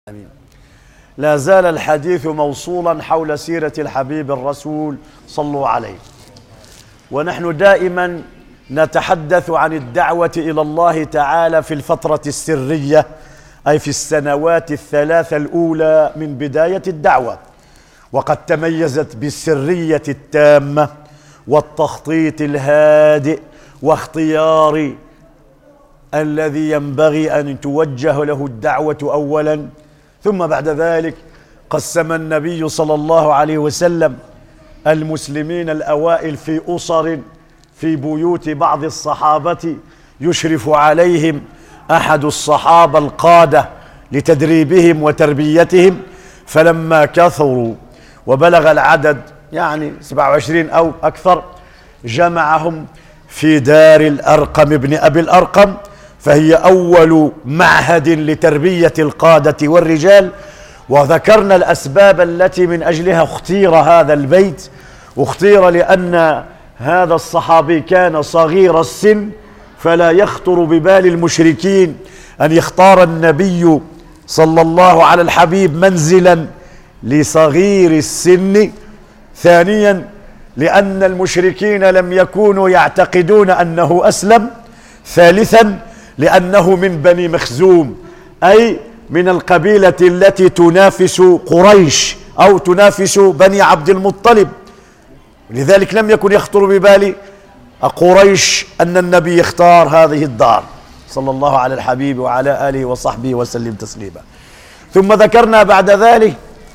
آمين. لا زال الحديث موصولا حول سيرة الحبيب الرسول صلوا عليه، ونحن دائما نتحدث عن الدعوة إلى الله تعالى في الفترة السرية، أي في السنوات الثلاث الأولى من بداية الدعوة، وقد تميزت بالسرية التامة والتخطيط الهادئ واختيار الذي ينبغي أن توجه له الدعوة أولا، ثم بعد ذلك قسم النبي صلى الله عليه وسلم المسلمين الأوائل في أسر في بيوت بعض الصحابة يشرف عليهم أحد الصحابة القادة لتدريبهم وتربيتهم، فلما كثروا وبلغ العدد 27 أو أكثر جمعهم في دار الأرقم بن أبي الأرقم، فهي أول معهد لتربية القادة والرجال. وذكرنا الأسباب التي من أجلها اختير هذا البيت، اختير لأن هذا الصحابي كان صغير السن، فلا يخطر ببال المشركين أن يختار النبي صلى الله على الحبيب منزلا لصغير السن. ثانيا لأن المشركين لم يكونوا يعتقدون أنه أسلم. ثالثا لأنه من بني مخزوم، أي من القبيلة التي تنافس قريش أو تنافس بني عبد المطلب، لذلك لم يكن يخطر ببال قريش أن النبي يختار هذه الدار صلى الله على الحبيب وعلى آله وصحبه وسلم تسليما. ثم ذكرنا بعد ذلك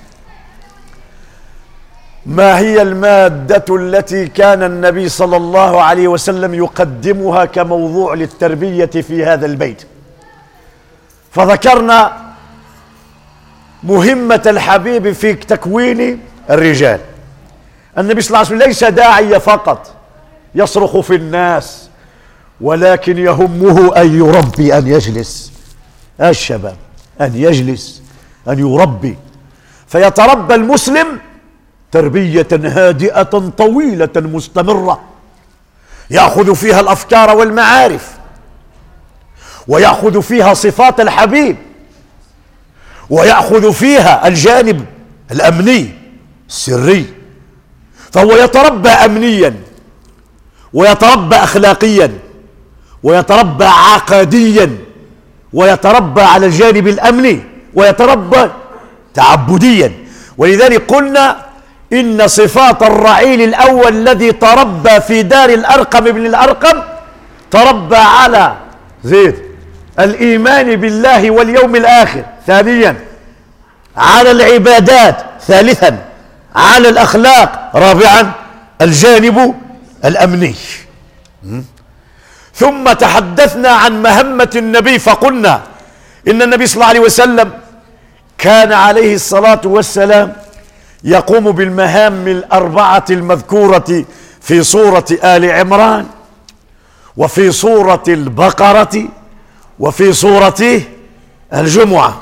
ما هي المادة التي كان النبي صلى الله عليه وسلم يقدمها كموضوع للتربية في هذا البيت، فذكرنا مهمة الحبيب في تكوين الرجال. النبي صلى الله عليه وسلم ليس داعية فقط يصرخ في الناس، ولكن يهمه أن يربي، أن يجلس الشباب، أن يجلس، أن يربي، فيتربى المسلم تربية هادئة طويلة مستمرة، يأخذ فيها الأفكار والمعارف، ويأخذ فيها صفات الحبيب، ويأخذ فيها الجانب الأمني السري، فهو يتربى أمنيا، ويتربى أخلاقيا، ويتربى عقديا، ويتربى على الجانب الأمني، ويتربى تعبديا. ولذلك قلنا إن صفات الرعيل الأول الذي تربى في دار الأرقم بن الأرقم تربى على الإيمان بالله واليوم الآخر، ثانيا على العبادات، ثالثا على الأخلاق، رابعا الجانب الأمني. ثم تحدثنا عن مهمة النبي، فقلنا إن النبي صلى الله عليه وسلم كان عليه الصلاة والسلام يقوم بالمهام الأربعة المذكورة في سورة آل عمران، وفي سورة البقرة، وفي سورة الجمعة.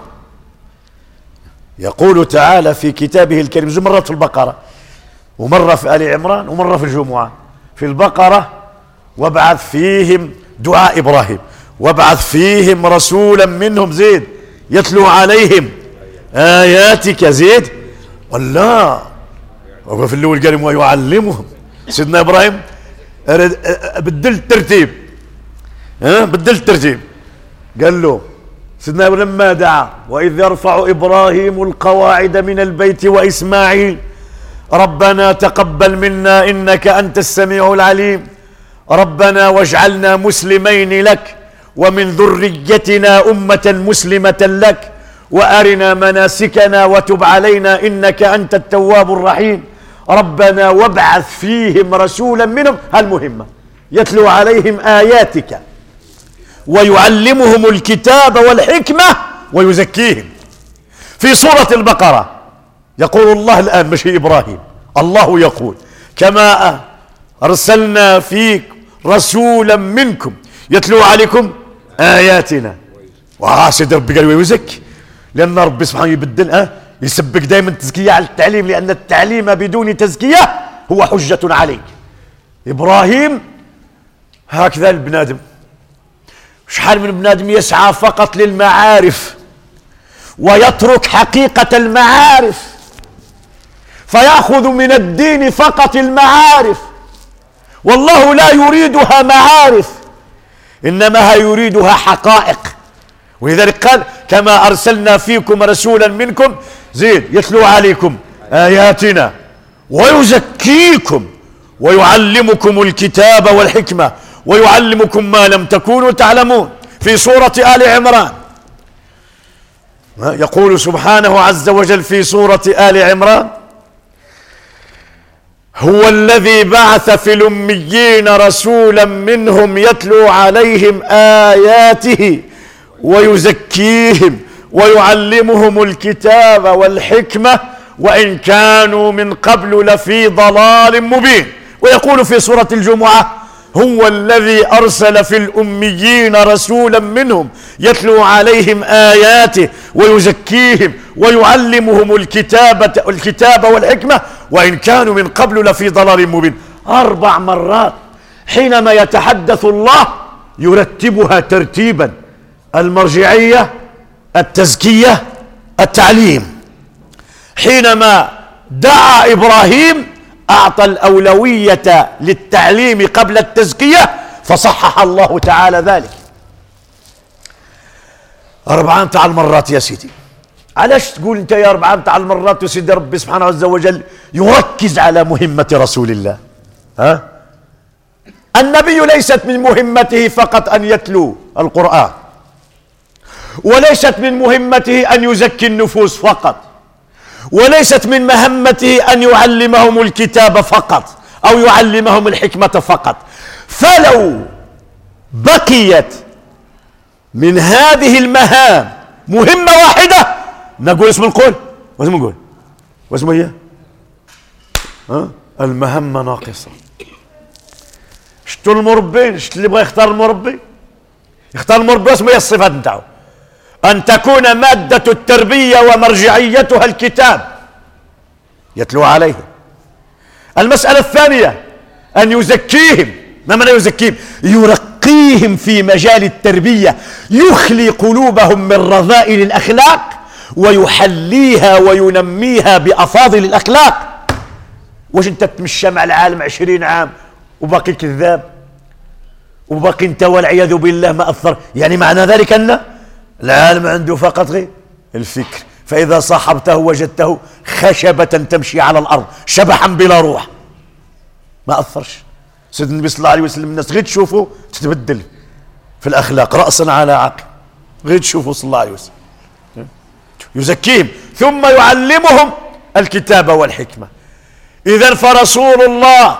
يقول تعالى في كتابه الكريم، مرة في البقرة ومرة في آل عمران ومرة في الجمعة. في البقرة وابعث فيهم دعاء إبراهيم، وابعث فيهم رسولا منهم يتلو عليهم آياتك والله. وفي الأول قال ويعلمهم، سيدنا إبراهيم بدل الترتيب، بدل الترتيب، قال له سيدنا إبراهيم لما دعا وإذ يرفع إبراهيم القواعد من البيت وإسماعيل ربنا تقبل منا إنك أنت السميع العليم ربنا واجعلنا مسلمين لك ومن ذريتنا أمة مسلمة لك وأرنا مناسكنا وتب علينا إنك أنت التواب الرحيم ربنا وابعث فيهم رسولا منهم، المهمة يتلو عليهم آياتك ويعلمهم الكتاب والحكمة ويزكيهم. في سورة البقرة يقول الله الآن، مش إبراهيم، الله يقول كما أرسلنا فيك رسولا منكم يتلو عليكم آياتنا وعاسد ربي قال ويزكي، لأن ربي سبحانه يبدل يسبق دائما تزكية على التعليم، لأن التعليم بدون تزكية هو حجة عليك. إبراهيم هكذا البنادم، شحال من بنادم يسعى فقط للمعارف ويترك حقيقة المعارف، فيأخذ من الدين فقط المعارف، والله لا يريدها معارف إنما يريدها حقائق. ولذلك قال كما أرسلنا فيكم رسولا منكم زين يتلو عليكم آياتنا ويزكيكم ويعلمكم الكتاب والحكمة ويعلمكم ما لم تكونوا تعلمون. في سورة آل عمران يقول سبحانه عز وجل في سورة آل عمران: هو الذي بعث في الأميين رسولا منهم يتلو عليهم آياته ويزكيهم ويعلمهم الكتاب والحكمة وإن كانوا من قبل لفي ضلال مبين. ويقول في سورة الجمعة: هو الذي أرسل في الأميين رسولا منهم يتلو عليهم آياته ويزكيهم ويعلمهم الكتاب والحكمة وإن كانوا من قبل لفي ضلال مبين. 4 مرات حينما يتحدث الله يرتبها ترتيبا: المرجعية، التزكية، التعليم. حينما دعا إبراهيم أعطى الأولوية للتعليم قبل التزكية فصحح الله تعالى ذلك 4 مرات يا سيدي. علاش تقول أنت يا 4 مرات يا سيدي؟ ربي سبحانه عز وجل يركز على مهمة رسول الله. النبي ليست من مهمته فقط أن يتلو القرآن، وليست من مهمته أن يزكي النفوس فقط، وليست من مهمته أن يعلمهم الكتاب فقط أو يعلمهم الحكمة فقط. فلو بقيت من هذه المهام مهمة واحدة نقول اسم القول واسم نقول واسم هي المهمة ناقصة. شتو المربين؟ شت اللي بغى يختار المربي؟ يختار المربي اسمه هي الصفات نتاعو: أن تكون مادة التربية ومرجعيتها الكتاب يتلو عليه. المسألة الثانية أن يزكيهم. ما معنى يزكيهم؟ يرقيهم في مجال التربية، يخلي قلوبهم من رذائل الأخلاق ويحليها وينميها بأفاضل الأخلاق. واش أنت تمشى مع العالم 20 عام وباقي كذاب وباقي أنت والعياذ بالله ما أثر؟ يعني معنى ذلك أن العالم عنده فقط غير الفكر، فإذا صاحبته وجدته خشبة تمشي على الأرض شبحا بلا روح، ما أثرش. سيدنا النبي صلى الله عليه وسلم الناس غير تشوفوا تتبدل في الأخلاق رأسا على عقل، غير تشوفوا صلى الله عليه وسلم. يزكيهم ثم يعلمهم الكتاب والحكمة. إذن فرسول الله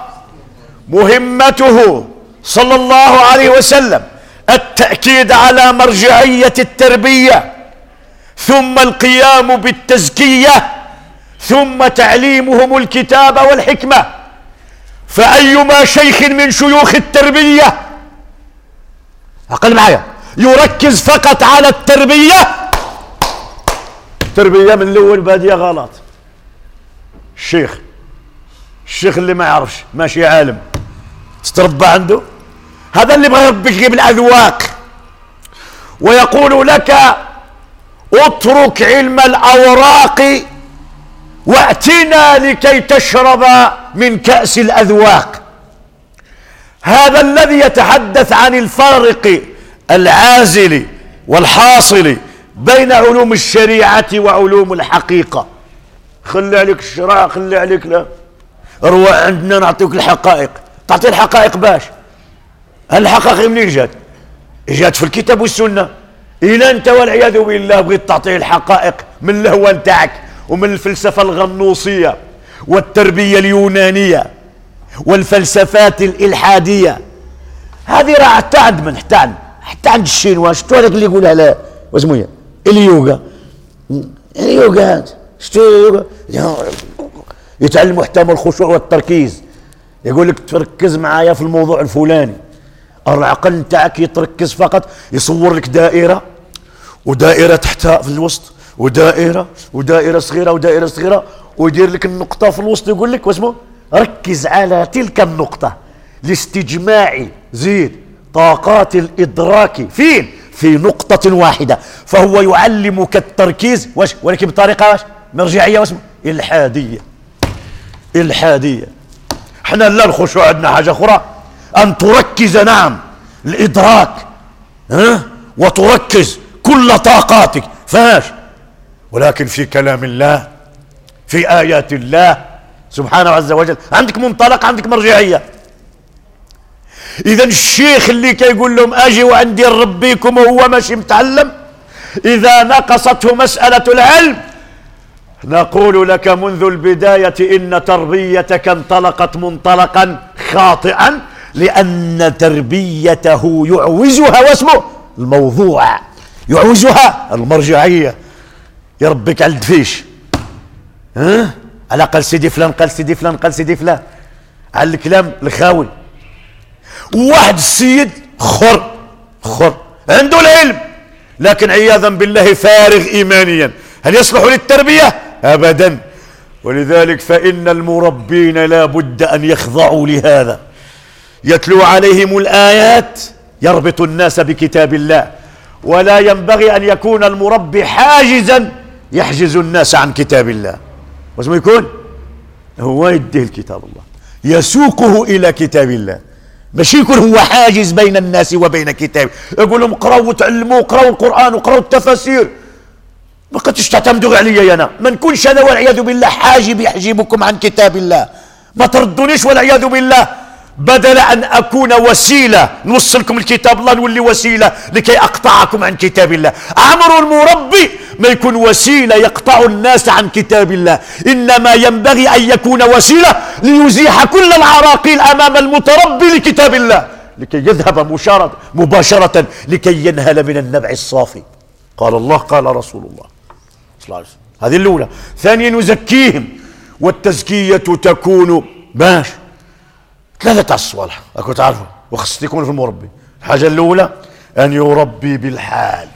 مهمته صلى الله عليه وسلم التأكيد على مرجعية التربية، ثم القيام بالتزكية، ثم تعليمهم الكتاب والحكمة. فأيما شيخ من شيوخ التربية أقل معايا يركز فقط على التربية من الأول بادية غلط. الشيخ اللي ما يعرفش ماشي عالم تتربى عنده، هذا اللي بغى يربيك غير بالأذواق ويقول لك اترك علم الأوراق واتنا لكي تشرب من كأس الأذواق. هذا الذي يتحدث عن الفارق العازل والحاصل بين علوم الشريعة وعلوم الحقيقة. خلي عليك الشرع، خلي عليك لا روح عندنا نعطيك الحقائق. تعطي الحقائق باش الحقائق منين جات؟ جات في الكتاب والسنة. إلى أنت والعياذ بالله بغيت تعطيه الحقائق من الهوى نتاعك ومن الفلسفة الغنوصية والتربية اليونانية والفلسفات الإلحادية، هذه راه حتى عند من حتى عند الشينوا. شفتوا هذاك اللي يقولها لا واسمو هي اليوغا شفتوا اليوغا يتعلموا حتى من الخشوع والتركيز. يقول لك تركز معايا في الموضوع الفلاني، العقل نتاعك يتركز فقط يصور لك دائرة ودائرة تحتها في الوسط ودائرة صغيرة ويدير لك النقطة في الوسط. يقول لك واسمه ركز على تلك النقطة لاستجماع زيد طاقات الإدراك فين؟ في نقطة واحدة، فهو يعلمك التركيز ولكن بطريقة مرجعية واسمه إلحادية. إلحادية. احنا لا الخشوع عندنا حاجة أخرى، أن تركز نعم الإدراك وتركز كل طاقاتك فاش، ولكن في كلام الله، في آيات الله سبحانه عز وجل عندك منطلق، عندك مرجعية. إذا الشيخ اللي كيقول لهم أجي وعندي نربيكم وهو ماشي متعلم، إذا نقصته مسألة العلم نقول لك منذ البداية إن تربيتك انطلقت منطلقا خاطئا، لأن تربيته يعوزها واسمه الموضوع، يعوزها المرجعية. يربيك على الدفيش، على قال سيدي فلان قال سيدي فلان قال سيدي فلان، على الكلام الخاوي. واحد السيد خر عنده العلم لكن عياذا بالله فارغ إيمانيا، هل يصلح للتربية؟ أبدا. ولذلك فإن المربين لا بد أن يخضعوا لهذا، يتلو عليهم الآيات، يربط الناس بكتاب الله، ولا ينبغي أن يكون المربي حاجزا يحجز الناس عن كتاب الله. واسمه يكون هو يديه الكتاب الله، يسوقه إلى كتاب الله، ماشي يكون هو حاجز بين الناس وبين كتاب. يقول لهم اقرأوا وتعلموا، اقرأوا القرآن واقرأوا التفاسير، ما قدش تعتمدوا علي أنا، ما نكونش أنا والعياذ بالله حاجب يحجبكم عن كتاب الله، ما تردونيش والعياذ بالله، بدل أن أكون وسيلة نوصلكم الكتاب الله نولي وسيلة لكي أقطعكم عن كتاب الله. أمر المربي ما يكون وسيلة يقطع الناس عن كتاب الله، إنما ينبغي أن يكون وسيلة ليزيح كل العراقيل أمام المتربي لكتاب الله، لكي يذهب مباشرة لكي ينهل من النبع الصافي. قال الله قال رسول الله صلى الله عليه وسلم. هذه الأولى. ثانيا نزكيهم، والتزكية تكون باش ثلاثة الصوالح أكو تعرفوا وخصت يكون في المربي. الحاجة الأولى أن يربي بالحال،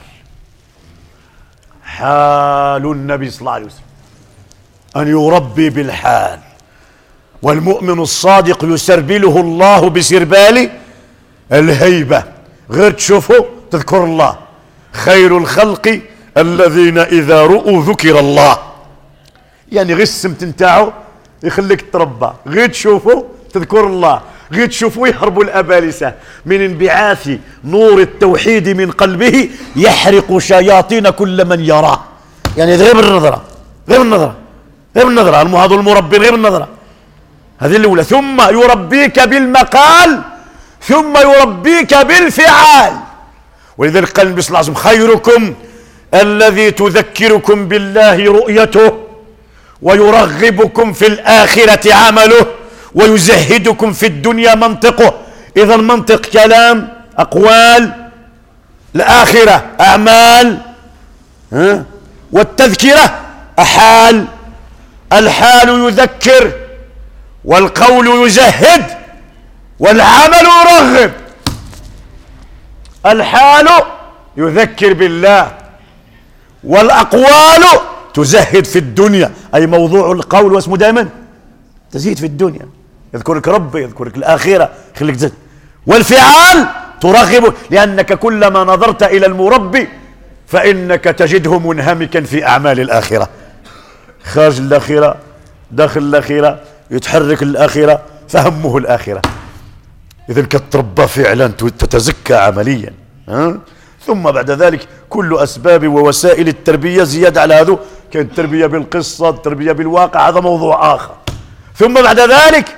حال النبي صلى الله عليه وسلم، أن يربي بالحال. والمؤمن الصادق يسربله الله بسربال الهيبة، غير تشوفه تذكر الله. خير الخلق الذين إذا رؤوا ذكر الله، يعني غير السمت نتاعو يخليك تربى، غير تشوفه تذكر الله، غير تشوفوا يهربوا الأبالسة من انبعاث نور التوحيد من قلبه، يحرق شياطين كل من يراه. يعني غير بالنظرة، غير بالنظرة، غير بالنظرة، هذا المربي غير بالنظرة. هذه الأولى. ثم يربيك بالمقال، ثم يربيك بالفعال. ولذلك قال النبي صلى الله عليه وسلم خيركم الذي تذكركم بالله رؤيته، ويرغبكم في الآخرة عمله، ويزهدكم في الدنيا منطقه. إذا منطق كلام، أقوال، الآخرة أعمال، والتذكرة أحال. الحال يذكر، والقول يزهد، والعمل يرغب. الحال يذكر بالله، والأقوال تزهد في الدنيا، أي موضوع القول واسمه دائما تزيد في الدنيا، يذكرك ربي، يذكرك الآخرة، خليك تزهد. والفعال ترغب، لأنك كلما نظرت إلى المربي فإنك تجده منهمكا في أعمال الآخرة، خارج الآخرة داخل الآخرة، يتحرك الآخرة، فهمه الآخرة. إذن كتربى فعلا تتزكى عمليا. ثم بعد ذلك كل أسباب ووسائل التربية زيادة على هذا، كان التربية بالقصة، التربية بالواقع، هذا موضوع آخر. ثم بعد ذلك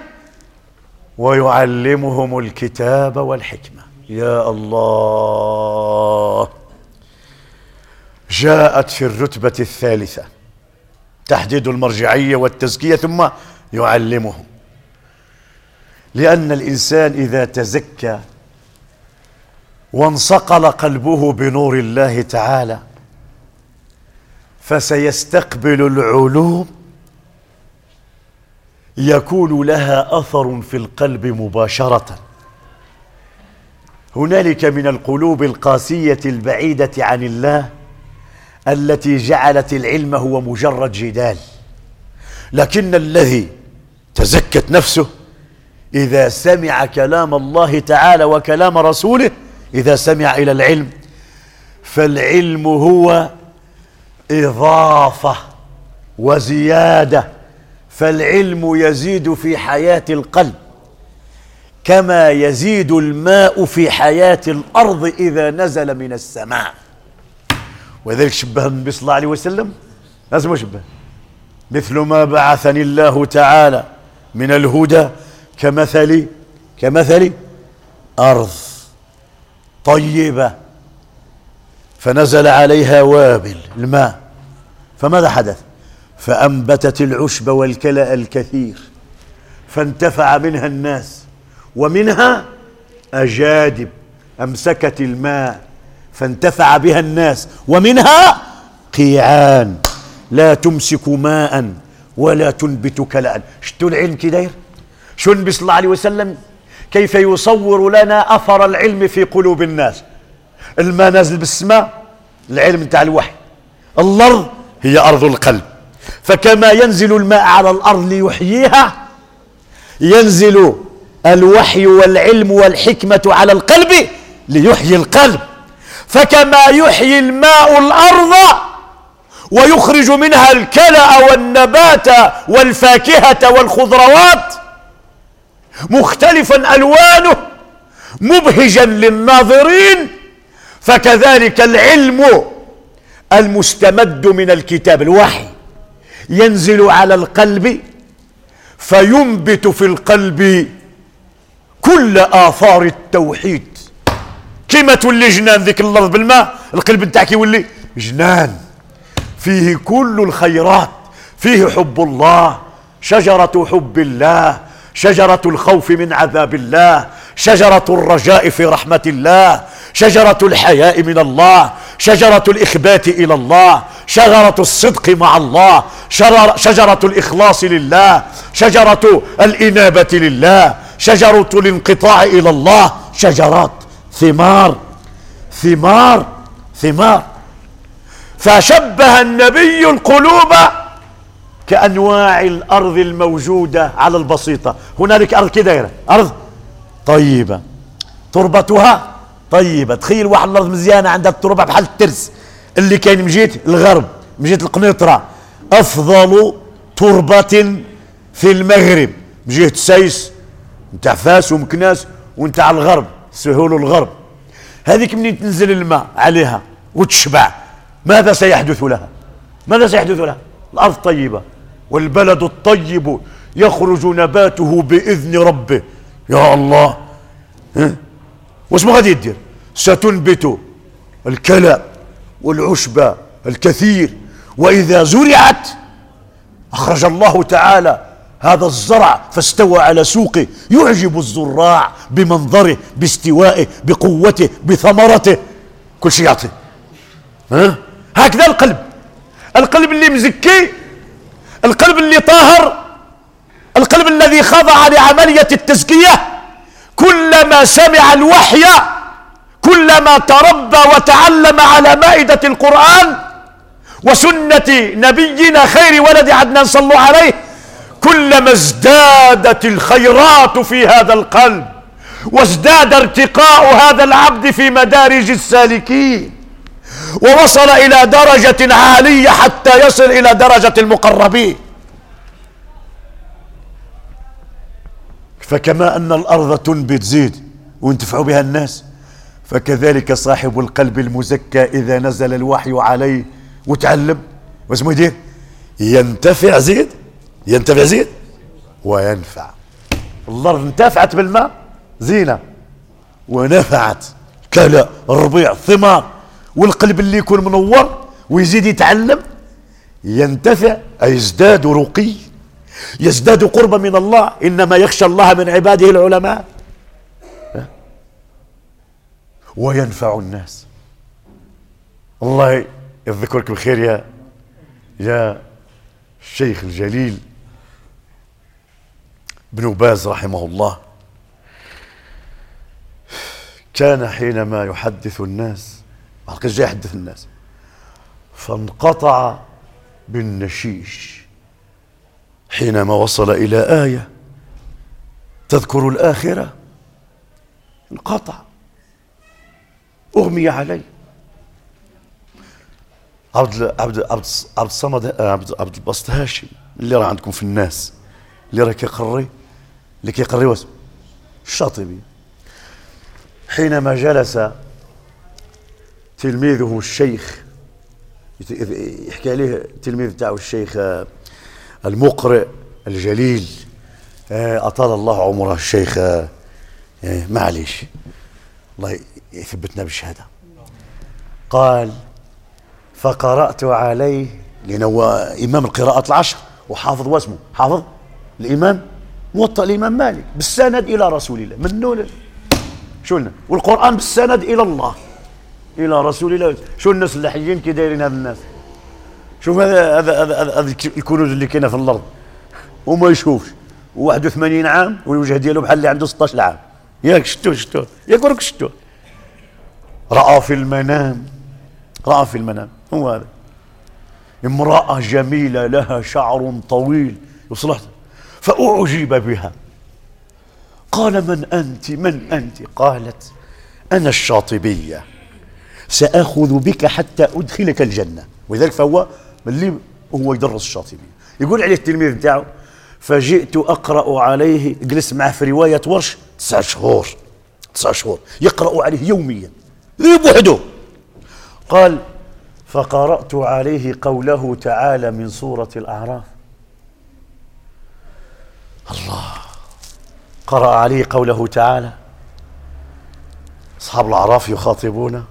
ويعلمهم الكتاب والحكمة. يا الله، جاءت في الرتبة الثالثة تحديد المرجعية والتزكية، ثم يعلمهم. لأن الإنسان إذا تزكى وانصقل قلبه بنور الله تعالى فسيستقبل العلوم يكون لها أثر في القلب مباشرة. هنالك من القلوب القاسية البعيدة عن الله التي جعلت العلم هو مجرد جدال، لكن الذي تزكت نفسه إذا سمع كلام الله تعالى وكلام رسوله، إذا سمع إلى العلم فالعلم هو إضافة وزيادة، فالعلم يزيد في حياة القلب كما يزيد الماء في حياة الأرض إذا نزل من السماء. وذلك شبه النبي صلى الله عليه وسلم، لازم شبه مثل ما بعثني الله تعالى من الهدى كمثل أرض طيبة فنزل عليها وابل الماء، فماذا حدث؟ فأنبتت العشب والكلأ الكثير، فانتفع منها الناس، ومنها أجادب أمسكت الماء فانتفع بها الناس، ومنها قيعان لا تمسك ماء ولا تنبت كلأ. شتوا العلم كي داير؟ شو النبي صلى الله عليه وسلم كيف يصور لنا أثر العلم في قلوب الناس؟ الماء نازل بالسماء، العلم نتاع الوحي. الأرض هي أرض القلب، فكما ينزل الماء على الأرض ليحييها، ينزل الوحي والعلم والحكمة على القلب ليحيي القلب. فكما يحيي الماء الأرض ويخرج منها الكلأ والنبات والفاكهة والخضروات مختلفا ألوانه مبهجا للناظرين، فكذلك العلم المستمد من الكتاب الوحي ينزل على القلب فينبت في القلب كل آثار التوحيد. كما تولي جنان ذيك الأرض بالماء، القلب نتاعك يولي جنان فيه كل الخيرات، فيه حب الله، شجرة حب الله، شجرة الخوف من عذاب الله، شجرة الرجاء في رحمة الله، شجرة الحياء من الله، شجرة الإخبات إلى الله، شجرة الصدق مع الله، شجرة الإخلاص لله، شجرة الإنابة لله، شجرة الانقطاع إلى الله، شجرات ثمار ثمار ثمار. فشبه النبي القلوب كأنواع الأرض الموجودة على البسيطة. هنالك أرض كده، أرض طيبة تربتها طيبة. تخيل واحد الأرض مزيانة عندها التربة بحال الترس اللي كاين مجيت الغرب، مجيت القنيطرة، أفضل تربة في المغرب مجيت سايس نتاع فاس ومكناس ونتاع الغرب سهول الغرب. هذيك منين تنزل الماء عليها وتشبع، ماذا سيحدث لها؟ ماذا سيحدث لها؟ الأرض طيبة والبلد الطيب يخرج نباته بإذن ربه. يا الله، واش ما غادي يدير؟ ستنبت الكلأ والعشب الكثير، وإذا زرعت أخرج الله تعالى هذا الزرع فاستوى على سوقه يعجب الزراع بمنظره باستوائه بقوته بثمرته، كل شيء يعطي. هكذا القلب، القلب اللي مزكي، القلب اللي طاهر، القلب الذي خضع لعملية التزكية، كلما سمع الوحي، كلما تربى وتعلم على مائدة القرآن وسنة نبينا خير ولد عدنان صلوا عليه، كلما ازدادت الخيرات في هذا القلب وازداد ارتقاء هذا العبد في مدارج السالكين، ووصل إلى درجة عالية حتى يصل إلى درجة المقربين. فكما أن الأرض تنبت زيد وينتفع بها الناس، فكذلك صاحب القلب المزكى إذا نزل الوحي عليه وتعلم واسمه يدير ينتفع زيد، ينتفع زيد وينفع. الأرض انتفعت بالماء زينة ونفعت كلا الربيع ثمار، والقلب اللي يكون منور ويزيد يتعلم ينتفع، أي يزداد رقي، يزداد قربا من الله. إنما يخشى الله من عباده العلماء. وينفع الناس. الله يذكرك بخير يا الشيخ الجليل ابن باز رحمه الله، كان حينما يحدث الناس، جاي يحدث الناس، فانقطع بالنشيش حينما وصل إلى آية تذكر الآخرة، انقطع، أغمي عليه، عبد الصمد عبد الباسط هاشم اللي راه عندكم في الناس، اللي راه كيقري واسم الشاطبي، حينما جلس تلميذه الشيخ يحكي عليه التلميذ تاعه الشيخ المقرئ الجليل أطال الله عمره الشيخ معليش الله يثبتنا بالشهادة، قال فقرأت عليه، لأنه هو إمام القراءات العشر وحافظ واسمه حافظ الإمام موطأ الإمام مالك بالسند إلى رسول الله منه شو لنا، والقرآن بالسند إلى الله إلى رسول الله. شو الناس اللحيين كي دايرين هذا الناس، شوف هذا الكنوز اللي كاينه في الأرض وما يشوفش، 81 عام والوجه ديالو بحال اللي عنده 16 عام، ياك شتوه ياك وراك شتوه، رأى في المنام هو هذا امرأة جميلة لها شعر طويل وصلت فأعجب بها، قال من أنت؟ قالت أنا الشاطبية سأخذ بك حتى أدخلك الجنة. ولذلك فهو اللي هو يدرس الشاطبية، يقول عليه التلميذ بتاعه فجئت أقرأ عليه، جلس معه في رواية ورش 9 شهور يقرأ عليه يوميا بوحده. قال فقرأت عليه قوله تعالى من سورة الأعراف، الله قرأ عليه قوله تعالى أصحاب الأعراف يخاطبون،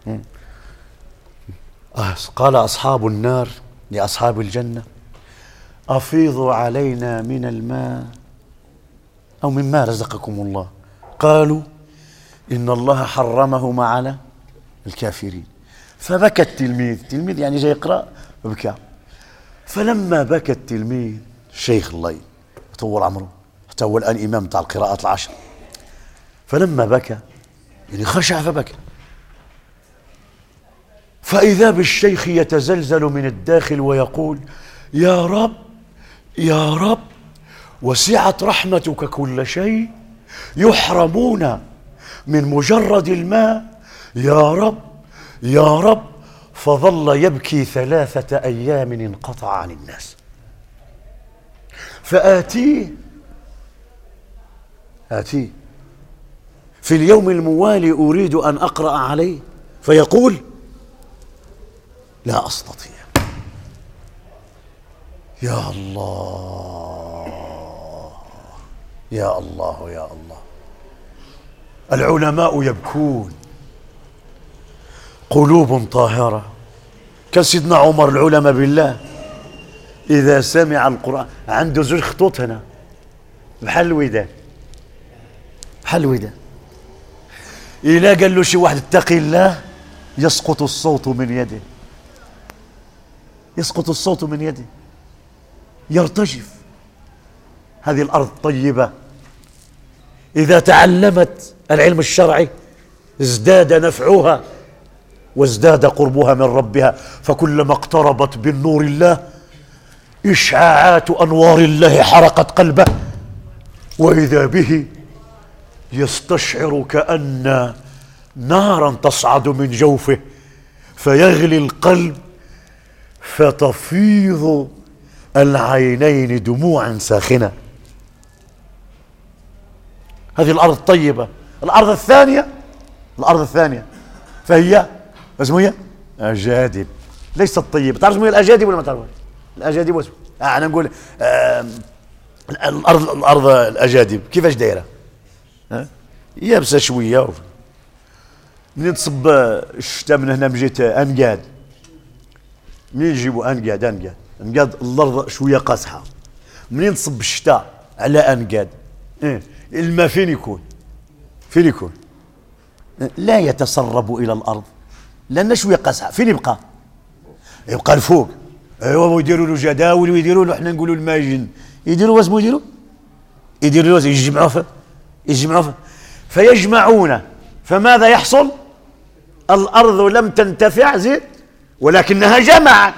قال أصحاب النار لأصحاب الجنة أفيضوا علينا من الماء أو مما رزقكم الله، قالوا إن الله حرمهما على الكافرين. فبكى التلميذ يعني جاي يقرأ فبكى، فلما بكى التلميذ الشيخ الله يطول عمره حتى هو الآن إمام تاع القراءات العشر، فلما بكى يعني خشع فبكى، فإذا بالشيخ يتزلزل من الداخل ويقول يا رب وسعت رحمتك كل شيء، يحرمون من مجرد الماء، يا رب فظل يبكي 3 أيام انقطع عن الناس. فآتيه في اليوم الموالي أريد أن أقرأ عليه فيقول لا أستطيع. يا الله يا الله يا الله، العلماء يبكون قلوب طاهرة. كان سيدنا عمر العلماء بالله إذا سمع القرآن عنده 2 خطوط هنا بحال الودان إلا قال له شي واحد اتقي الله يسقط الصوت من يده يرتجف. هذه الأرض طيبة إذا تعلمت العلم الشرعي ازداد نفعها وازداد قربها من ربها، فكلما اقتربت بالنور الله إشعاعات أنوار الله حرقت قلبه، وإذا به يستشعر كأن نارا تصعد من جوفه فيغلي القلب فتفيض العينين دموعا ساخنة. هذه الأرض الطيبة. الأرض الثانية فهي اسمها أجادب، ليست طيبة. تعرف اسمها الأجادب ولا ما تعرفها؟ الأجادب واسمه أنا نقول الأرض الأجادب كيفاش دايرة؟ يابسة شوية، منين تصب الشتاء من هنا مجيت أنقاد، منين يجيبوا أنقاد الأرض شوية قاصحة، منين تصب الشتاء على أنقاد الماء فين يكون؟ لا يتسرب إلى الأرض لأن شوية قاصحة. فين يبقى الفوق. ايوا ويديروا له جداول ويديروا له، احنا نقولوا الماجن يديروا واسمو يديروا يجمعوا فيجمعون. فماذا يحصل؟ الأرض لم تنتفع زين ولكنها جمعت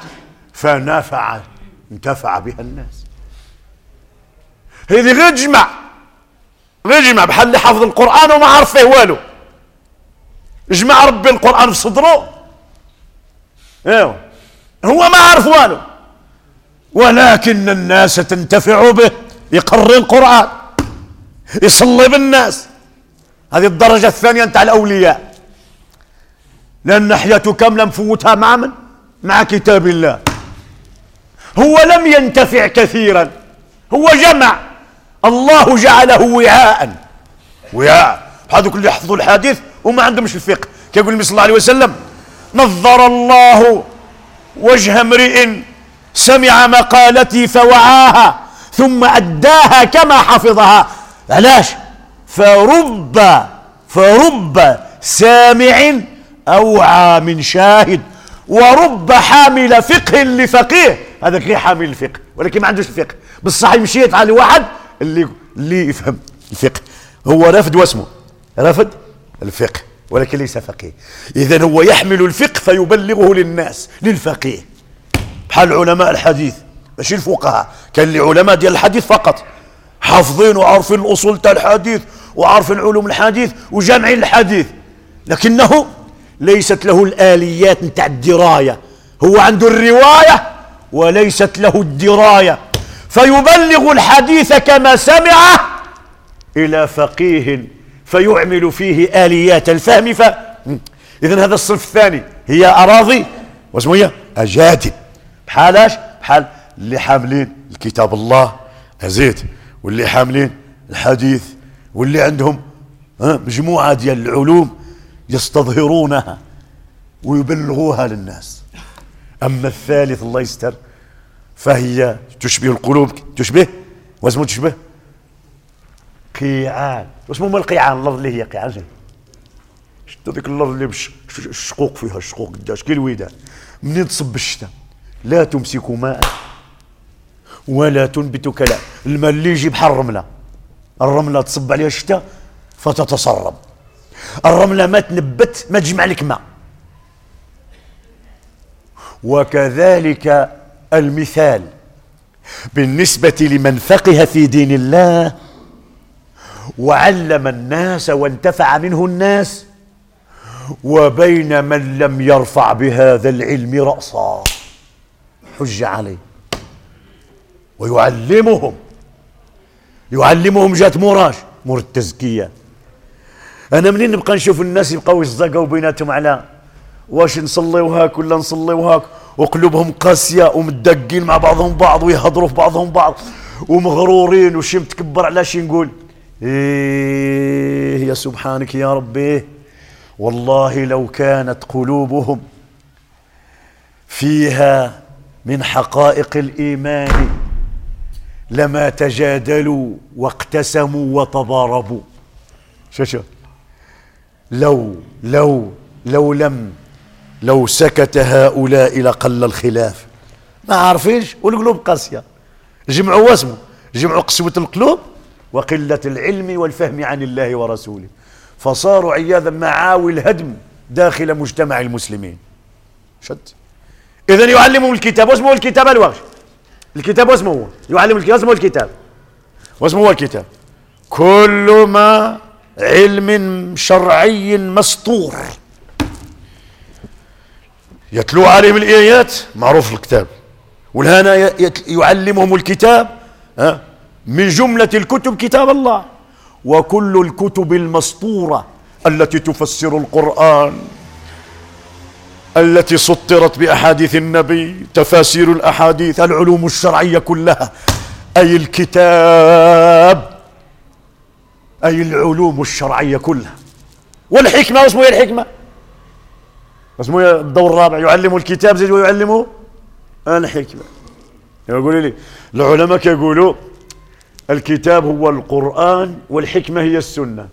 انتفع بها الناس. هذه غير جمع بحال اللي حافظ القرآن وما عرف فيه والو. جمع ربي القرآن في صدره هو ما عرف والو، ولكن الناس تنتفع به، يقري القرآن، يصلي بالناس. هذه الدرجة الثانية نتاع الأولياء، لأن حياته كاملة مفوتها مع من؟ مع كتاب الله. هو لم ينتفع كثيرا، هو جمع، الله جعله وعاء. هذوك اللي حفظوا الحديث وما عندهمش الفقه، كيقول النبي صلى الله عليه وسلم: نظر الله وجه امرئ سمع مقالتي فوعاها ثم أداها كما حفظها. علاش؟ فرب سامع أوعى من شاهد، ورب حامل فقه لفقيه. هذاك غير حامل الفقه ولكن ما عندوش الفقه، بصح يمشي على واحد اللي يفهم الفقه. هو رافد واسمه رافد الفقه ولكن ليس فقيه. إذن هو يحمل الفقه فيبلغه للناس، للفقيه. بحال علماء الحديث ماشي الفقهاء، كان اللي علماء ديال الحديث فقط، حافظين وعارفين الأصول تاع الحديث وعارفين علوم الحديث وجامعين الحديث، لكنه ليست له الآليات نتاع الدراية. هو عنده الرواية وليست له الدراية، فيبلغ الحديث كما سمعه إلى فقيه فيعمل فيه آليات الفهم. إذن هذا الصنف الثاني هي أراضي واسمه هي أجادب. بحالاش؟ بحال اللي حاملين الكتاب الله أزيد، واللي حاملين الحديث، واللي عندهم مجموعة ديال العلوم يستظهرونها ويبلغوها للناس. أما الثالث الله يستر فهي تشبه القلوب، تشبه واسمه تشبه قيعان. واسمه ما القيعان؟ الأرض اللي هي قيعان، شفت هذيك الأرض اللي الشقوق فيها، الشقوق قداش كي الودان، منين تصب الشتاء لا تمسك ماء ولا تنبت كلام. الماء اللي يجي بحال الرملة تصب عليها الشتاء فتتصرب، الرملة ما تنبت ما تجمع لك ماء. وكذلك المثال بالنسبة لمن فقه في دين الله وعلم الناس وانتفع منه الناس، وبين من لم يرفع بهذا العلم رأسا حج عليه ويعلمهم جات مور التزكية. أنا منين نبقى نشوف الناس يبقاو يزقوا بيناتهم على واش نصليو هاك ولا نصليو هاك، وقلوبهم قاسية ومتدقين مع بعضهم بعض ويهضروا في بعضهم بعض ومغرورين، وشي متكبر على شي نقول إيه يا سبحانك يا ربي. والله لو كانت قلوبهم فيها من حقائق الإيمان لما تجادلوا واقتسموا وتضاربوا. شو لو سكت هؤلاء لقل الخلاف. ما عارفينش والقلوب قاسية، جمعوا واسمه، جمعوا قسوة القلوب وقلة العلم والفهم عن الله ورسوله، فصاروا عياذا معاوي الهدم داخل مجتمع المسلمين. شد. إذن يعلمهم الكتاب، واسمه الكتاب الوغش، الكتاب واسمه هو يعلم الكتاب، واسمه الكتاب، واسمه هو الكتاب. كل ما علم شرعي مسطور يتلو عليهم الآيات معروف الكتاب، والهنا يعلمهم الكتاب من جملة الكتب كتاب الله. وكل الكتب المسطورة التي تفسر القرآن، التي سطرت بأحاديث النبي، تفاسير الأحاديث، العلوم الشرعية كلها، أي الكتاب، أي العلوم الشرعية كلها. والحكمة، واسمه ايه الحكمة؟ اسمه الدور الرابع، يعلم الكتاب زي ويعلمه الحكمة. يقول لي العلماء يقولوا الكتاب هو القرآن والحكمة هي السنة،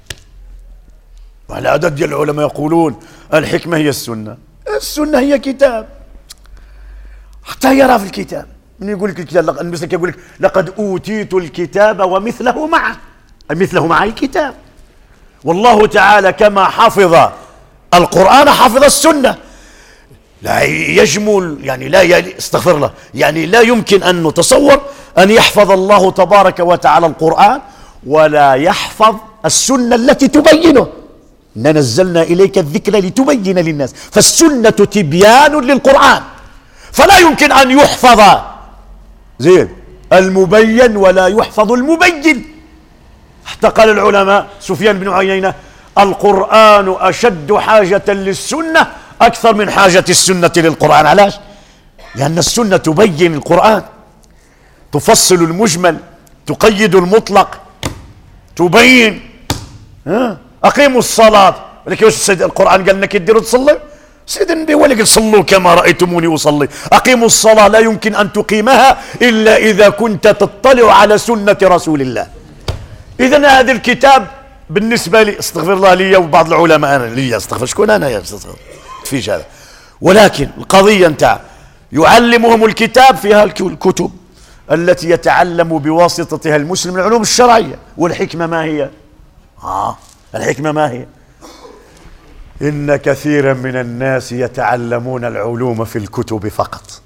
وعلى عدد ديال العلماء يقولون الحكمة هي السنة. السنة هي كتاب، حتى يرى في الكتاب. من يقول لك الكتاب المثل يقول لك لقد أوتيت الكتاب ومثله معه، مثله مع الكتاب. والله تعالى كما حفظ القرآن حفظ السنة. لا يجمل يعني لا استغفر الله، يعني لا يمكن أن نتصور أن يحفظ الله تبارك وتعالى القرآن ولا يحفظ السنة التي تبينه. إنا نزلنا إليك الذكر لتبين للناس، فالسنة تبيان للقرآن. فلا يمكن أن يحفظ زين المبين ولا يحفظ المبين. حتى قال العلماء سفيان بن عيينة: القرآن أشد حاجة للسنة أكثر من حاجة السنة للقرآن. علاش؟ لأن السنة تبين القرآن، تفصل المجمل، تقيد المطلق، تبين. أقيموا الصلاة، ولكن السيد القرآن قال لك ديروا تصلي، سيد النبي هو اللي قال صلوا كما رأيتموني أصلي. أقيموا الصلاة لا يمكن أن تقيمها إلا إذا كنت تطلع على سنة رسول الله. إذن هذا الكتاب بالنسبة لي، استغفر الله لي وبعض العلماء، أنا لي استغفر، شكون أنا يا استغفر فيش هذا، ولكن القضية نتاع يعلمهم الكتاب فيها الكتب التي يتعلم بواسطتها المسلم العلوم الشرعية. والحكمة ما هي؟ الحكمة ما هي؟ إن كثيرا من الناس يتعلمون العلوم في الكتب فقط.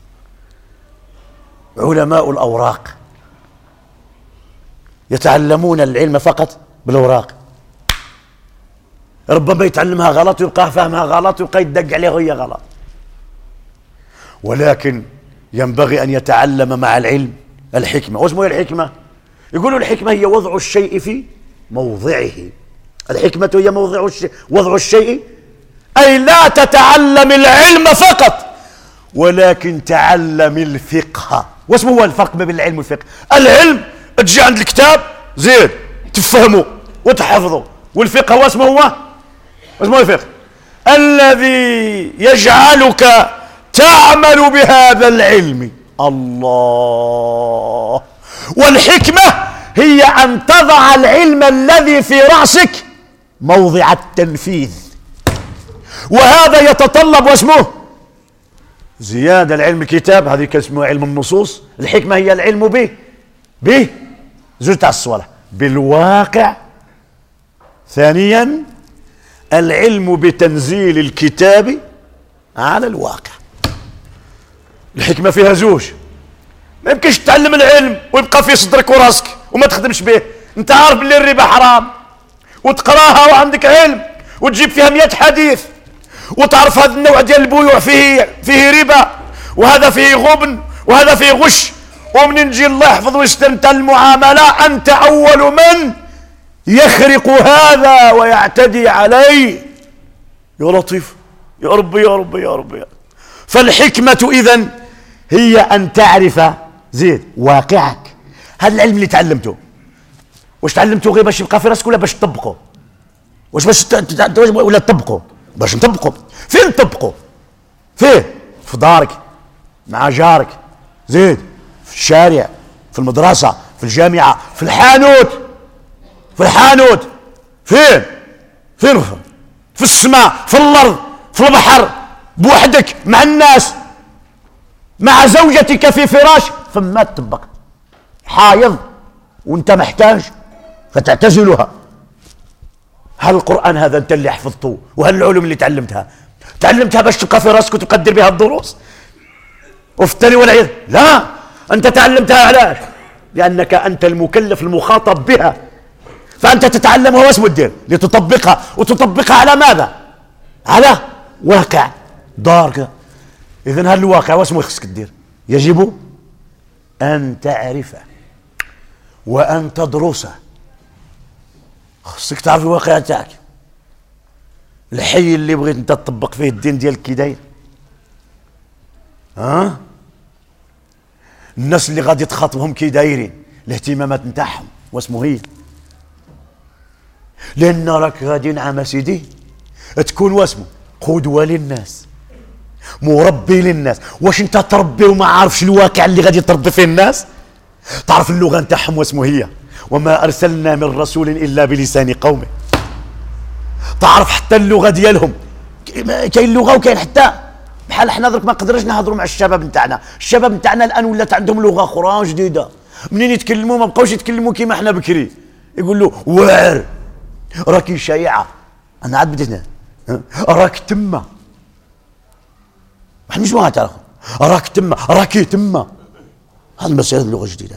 علماء الأوراق يتعلمون العلم فقط بالأوراق، ربما يتعلمها غلط ويبقى فهمها غلط ويبقى يدق عليه وهي غلط. ولكن ينبغي أن يتعلم مع العلم الحكمة. واسمه الحكمة؟ يقولوا الحكمة هي وضع الشيء في موضعه. الحكمة هي وضع الشيء، أي لا تتعلم العلم فقط ولكن تعلم الفقه. واسمه هو الفرق بين العلم والفقه؟ العلم تجي عند الكتاب زين تفهمه وتحفظه، والفقه هو اسمه الفقه الذي يجعلك تعمل بهذا العلم. الله. والحكمة هي أن تضع العلم الذي في رأسك موضع التنفيذ، وهذا يتطلب واسمه زيادة العلم الكتاب، هذه اسمه علم النصوص. الحكمة هي العلم به زوج تاع الصوالح بالواقع. ثانيا العلم بتنزيل الكتاب على الواقع. الحكمة فيها زوج، ما يمكنش تتعلم العلم ويبقى في صدرك وراسك وما تخدمش به. انت عارف بلي الربا حرام وتقراها وعندك علم وتجيب فيها 100 حديث وتعرف هذا النوع ديال البيوع فيه ربا وهذا فيه غبن وهذا فيه غش، ومن نجي الله يحفظ ويستر انت المعاملة انت اول من يخرق هذا ويعتدي عليه. يا لطيف يا ربي يا ربي يا ربي. فالحكمة اذن هي ان تعرف زيد واقعك. هذا العلم اللي تعلمته واش تعلمته غير باش يبقى في راسك ولا باش تطبقه؟ واش باش ولا تطبقه؟ باش نطبقه. فين نطبقه؟ فيه؟ في دارك مع جارك زيد، في الشارع، في المدرسة، في الجامعة، في الحانوت. فين؟ في السماء، في الأرض، في البحر، بوحدك، مع الناس، مع زوجتك في فراش، ثم تطبق. حايض وانت محتاج فتعتزلها. هل القرآن هذا انت اللي حفظته؟ وهل العلوم اللي تعلمتها باش تبقى في راسك وتقدر بها الدروس وفتني والعياذ؟ لا، انت تعلمتها علاش؟ لانك انت المكلف المخاطب بها، فانت تتعلمها واسم الدين لتطبقها. وتطبقها على ماذا؟ على واقع دارك. اذن هل الواقع واسمه خصك دير؟ يجب ان تعرفه وان تدرسه. خصك تعرف الواقع تاعك. الحي اللي بغيت انت تطبق فيه الدين ديالك كي داير، الناس اللي غادي تخاطبهم كي دايرين، الاهتمامات نتاعهم واسمو هي. لان راك غادي نعم سيدي تكون واسمو قدوة للناس، مربي للناس. واش انت تربي وما عارفش الواقع اللي غادي تربي فيه الناس؟ تعرف اللغة نتاعهم واسمو هي، وما أرسلنا من رسول إلا بلسان قومه. تعرف حتى اللغة ديالهم، كاين لغة وكاين حتى بحال حنا درك ما نقدرش نهضروا مع الشباب نتاعنا. الشباب نتاعنا الآن ولات عندهم لغة أخرى جديدة، منين يتكلموا ما بقاوش يتكلموا كيما حنا بكري. يقول له واعر، راكي شايعة، أنا عاد بديت راك تما، واحد مش ما تعرف راك تما، راكي تما. هذه مسألة اللغة الجديدة.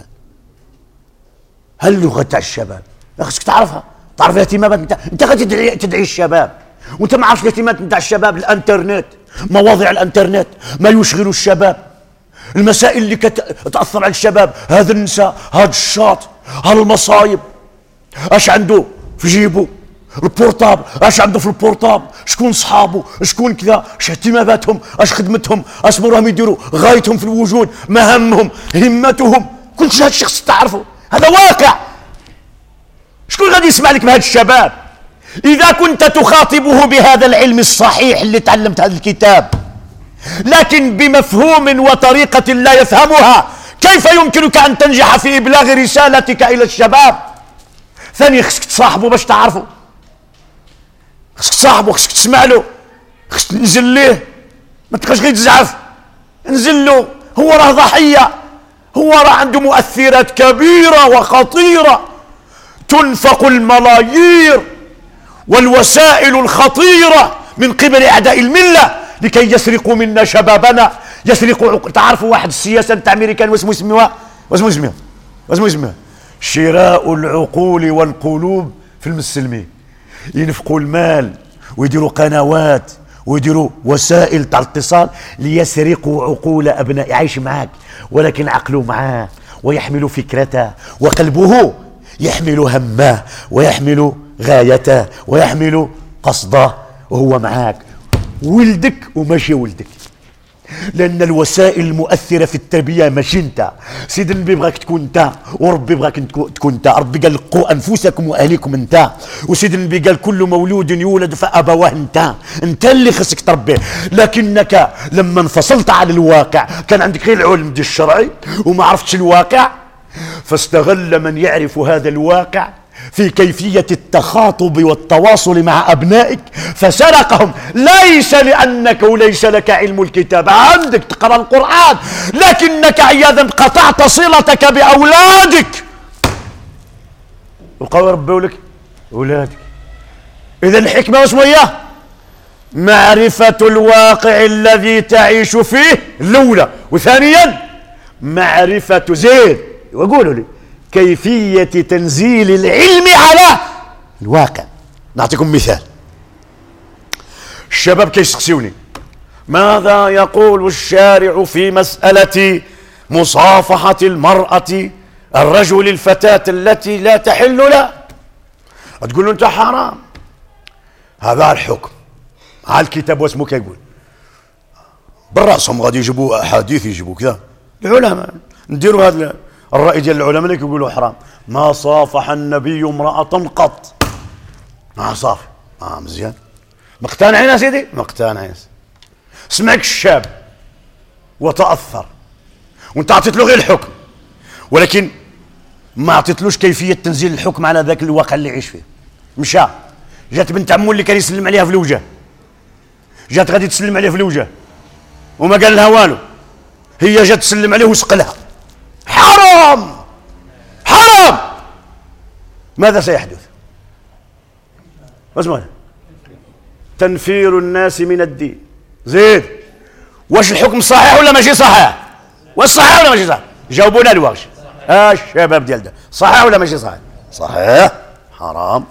هل اللغة تاع الشباب خصك تعرفها، تعرف الاهتمامات انت غادي تدعي الشباب وانت ما عارفش الاهتمامات نتاع الشباب. الانترنت، مواضيع الانترنت، ما يشغل الشباب. المسائل اللي تأثر على الشباب، هذا النساء، هذا الشاط، هذا المصايب، اش عنده في جيبه البورتابل، اش عنده في البورتابل، شكون صحابه، شكون كذا، اش اهتماماتهم، اش خدمتهم، اش راهم يديروا، غايتهم في الوجود، مهامهم، همتهم، كل شيء هذا الشخص تعرفه، هذا واقع. شكون غادي يسمع لك بهذا الشباب؟ اذا كنت تخاطبه بهذا العلم الصحيح اللي تعلمت هذا الكتاب لكن بمفهوم وطريقة لا يفهمها، كيف يمكنك ان تنجح في ابلاغ رسالتك الى الشباب؟ ثانيا خصك تصاحبه باش تعرفه، خصك تصاحبه، خصك تسمع له، خصك تنزل ليه، ما تبقاش غير تزعف، انزل له، هو راه ضحية، هو راه عنده مؤثرات كبيرة وخطيرة، تنفق الملايير والوسائل الخطيرة من قبل أعداء الملة لكي يسرقوا منا شبابنا، يسرقوا تعرفوا واحد السياسة نتاع أمريكان واسمه اسمها شراء العقول والقلوب في المسلمين، ينفقوا المال ويديروا قنوات ويديروا وسائل تاع الاتصال ليسرقوا عقول أبناء، عايش معاك ولكن عقله معاه ويحمل فكرته وقلبه يحمل همه ويحمل غايته ويحمل قصده وهو معاك، ولدك وماشي ولدك، لأن الوسائل المؤثرة في التربية ماشي انت. سيد النبي بغاك تكون انت، وربي بغاك تكون انت، ربي قال قوا أنفسكم وأهليكم انت، وسيد النبي قال كل مولود يولد فأبواه انت اللي خصك تربيه. لكنك لما انفصلت عن الواقع، كان عندك غير العلم الشرعي وما عرفتش الواقع، فاستغل من يعرف هذا الواقع في كيفية التخاطب والتواصل مع أبنائك فسرقهم، ليس لأنك وليس لك علم الكتاب، عندك تقرأ القرآن لكنك عياذا قطعت صلتك بأولادك، وقالوا يربوا لك أولادك. إذا الحكمة وش هي؟ معرفة الواقع الذي تعيش فيه الأولى، وثانيا معرفة زين وقولوا لي كيفية تنزيل العلم على الواقع. نعطيكم مثال، الشباب كيسقسيوني ماذا يقول الشارع في مسألة مصافحة المرأة الرجل الفتاة التي لا تحل له؟ تقول له انت حرام، هذا الحكم على الكتاب واسمه كيقول، بالرأسهم غادي يجيبوا أحاديث يجيبوا كذا، العلماء نديروا هذا الرأي ديال العلماء اللي يقولوا حرام. ما صافح النبي امرأة قط، ما صافح، مزيان، مقتنعين يا سيدي؟ مقتنعين. سمعك الشاب وتأثر وانت اعطيت له غير الحكم، ولكن ما اعطيتلوش كيفية تنزيل الحكم على ذاك الواقع اللي يعيش فيه. مشى، جات بنت عمو اللي كان يسلم عليها في الوجه، جات غادي تسلم عليه في الوجه وما قال لها والو، هي جات تسلم عليه وسقلها، حرام حرام. ماذا سيحدث؟ اسمع، تنفير الناس من الدين. زيد، واش الحكم صحيح ولا ماشي صحيح؟ واش صحيح ولا ماشي صحيح؟ جاوبونا الواش الشباب ديال ده، صحيح ولا ماشي صحيح؟ صحيح، حرام.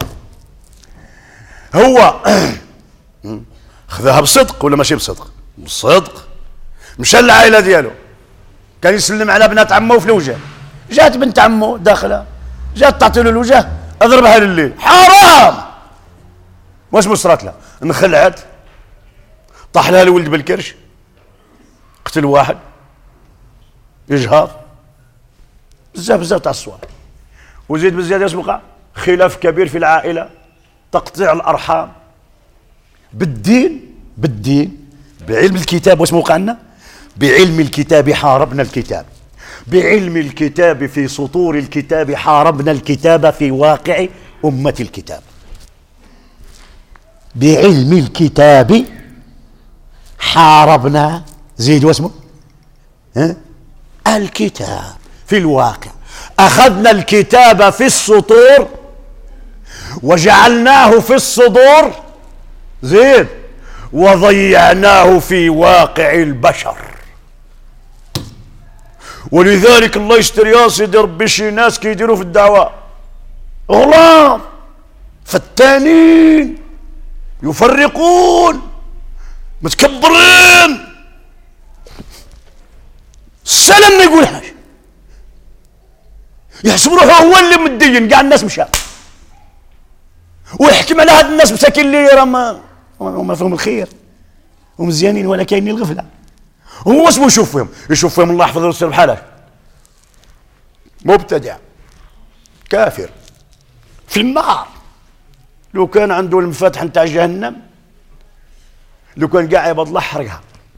هو خذاها بصدق ولا ماشي بصدق؟ بصدق. مشى للعائله ديالو، كان يسلم على بنات عمه في الوجه، جات بنت عمه داخله، جات تعطي له الوجه، اضربها لليل، حرام. واش صرات لها؟ انخلعت، طاح لها الولد بالكرش، قتل واحد، اجهاض، بزاف تاع الصوالح، وزيد بالزياده اش بقى؟ خلاف كبير في العائله، تقطيع الارحام، بالدين بعلم الكتاب. واش وقع لنا؟ بعلم الكتاب حاربنا الكتاب، بعلم الكتاب في سطور الكتاب حاربنا الكتاب في واقع أمة الكتاب، بعلم الكتاب حاربنا زيد واسمه الكتاب في الواقع. أخذنا الكتاب في السطور وجعلناه في الصدور زيد، وضيعناه في واقع البشر. ولذلك الله يستر يا سيدي ربي شي ناس كيديروا في الدعوة غلام فتانين يفرقون متكبرين، السلام ما يقولهاش، يحسب روحه هو اللي متدين، كاع الناس مشى ويحكم على هاد الناس مساكين اللي راهم فيهم الخير ومزيانين ولا كاينين الغفله. هو واش يشوف فيهم؟ يشوف فيهم الله يحفظ الرسول بحاله مبتدع كافر في النار. لو كان عنده المفاتح نتاع جهنم، لو كان قاع عباد الله حرقها.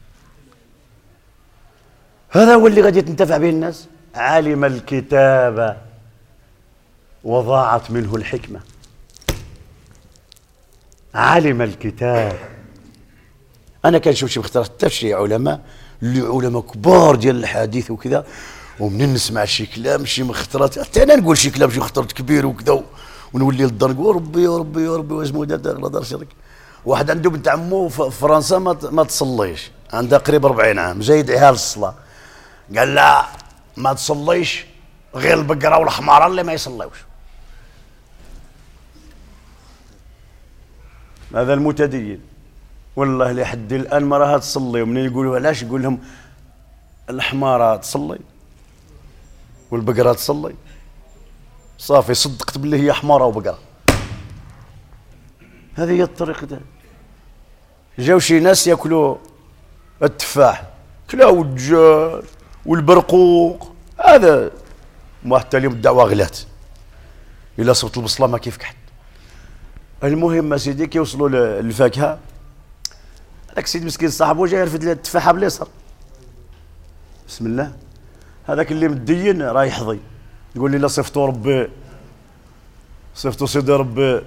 هذا هو اللي غادي تنتفع به الناس. علم الكتاب وضاعت منه الحكمة. علم الكتاب. أنا كنشوف شي مختارات حتى شي علماء اللي علماء كبار ديال الحديث وكذا، ومنين نسمع شي كلام شي مختارات حتى أنا نقول شي كلام شي مختارات كبير وكذا، ونولي للدار نقول ربي ربي ربي واسمو الله دار شرك. واحد عنده بنت عمو في فرنسا ما تصليش، عندها قريب 40 عام، جاي يدعيها للصلاة، قال لا ما تصليش غير البقرة والحمارة اللي ما يصليوش. هذا المتدين والله لحد الآن ما راها تصلي، ومنين يقولوا علاش يقول لهم الحمارة تصلي والبقرة تصلي. صافي صدقت بالله هي حمارة وبقرة. هذه هي الطريقة ده. جاو شي ناس ياكلوا التفاح، كلاو الدجاج والبرقوق، هذا ما حتى اليوم الدعوة غلات، إلا صبت البصلة ما كيف كحد. المهم سيدي كي يوصلوا للفاكهة، هذاك السيد مسكين صاحبه جاي يرفد التفاحة باليسر، بسم الله، هذاك اللي مدين راه يحظي، يقول لي لا صفتو ربي صفتو سيدي ربي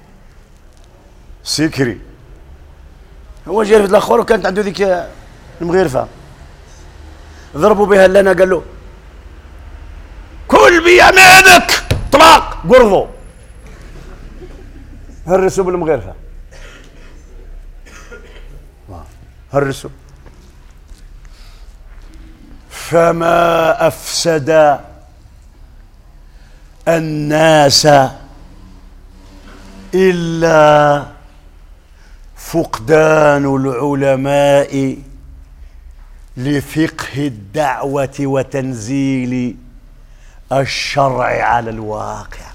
سكري. هو جاي يرفد الاخر وكانت عنده ذيك المغيرفة، ضربوا بها لنا، قال له كل بيمينك طلاق، قرضوا هرسوا بالمغيرفة، هرسوا. فما أفسد الناس إلا فقدان العلماء لفقه الدعوة وتنزيل الشرع على الواقع.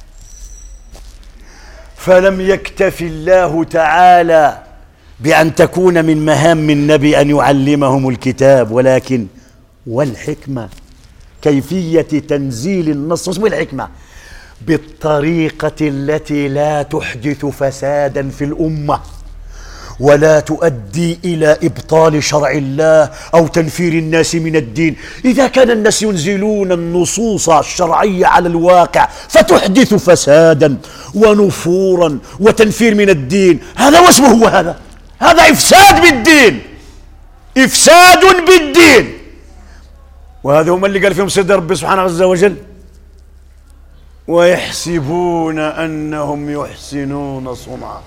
فلم يكتف الله تعالى بأن تكون من مهام النبي أن يعلمهم الكتاب، ولكن والحكمة، كيفية تنزيل النص. اسمه الحكمة بالطريقة التي لا تحدث فسادا في الأمة ولا تؤدي إلى إبطال شرع الله أو تنفير الناس من الدين. إذا كان الناس ينزلون النصوص الشرعية على الواقع فتحدث فسادا ونفورا وتنفير من الدين، هذا واسمه هو هذا إفساد بالدين، إفساد بالدين. وهذا هم اللي قال فيهم سيد ربي سبحانه عز وجل ويحسبون أنهم يحسنون صنعا.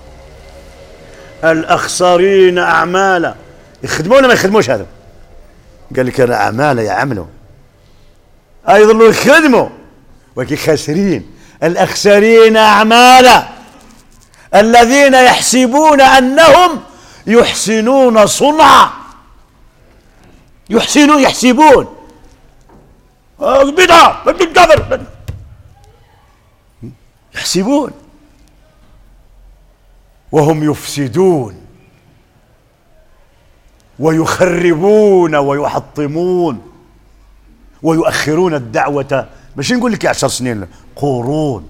الأخسرين أعمالا، يخدموا ولا ما يخدموش؟ هذا قال لك أنا أعمالا يعملوا، يظلوا يخدموا ولكن خاسرين. الأخسرين أعمالا الذين يحسبون أنهم يحسنون صنعا. يحسبون بدعة يحسبون وهم يفسدون ويخربون ويحطمون ويؤخرون الدعوة، مش نقول لك 10 سنين، قرون.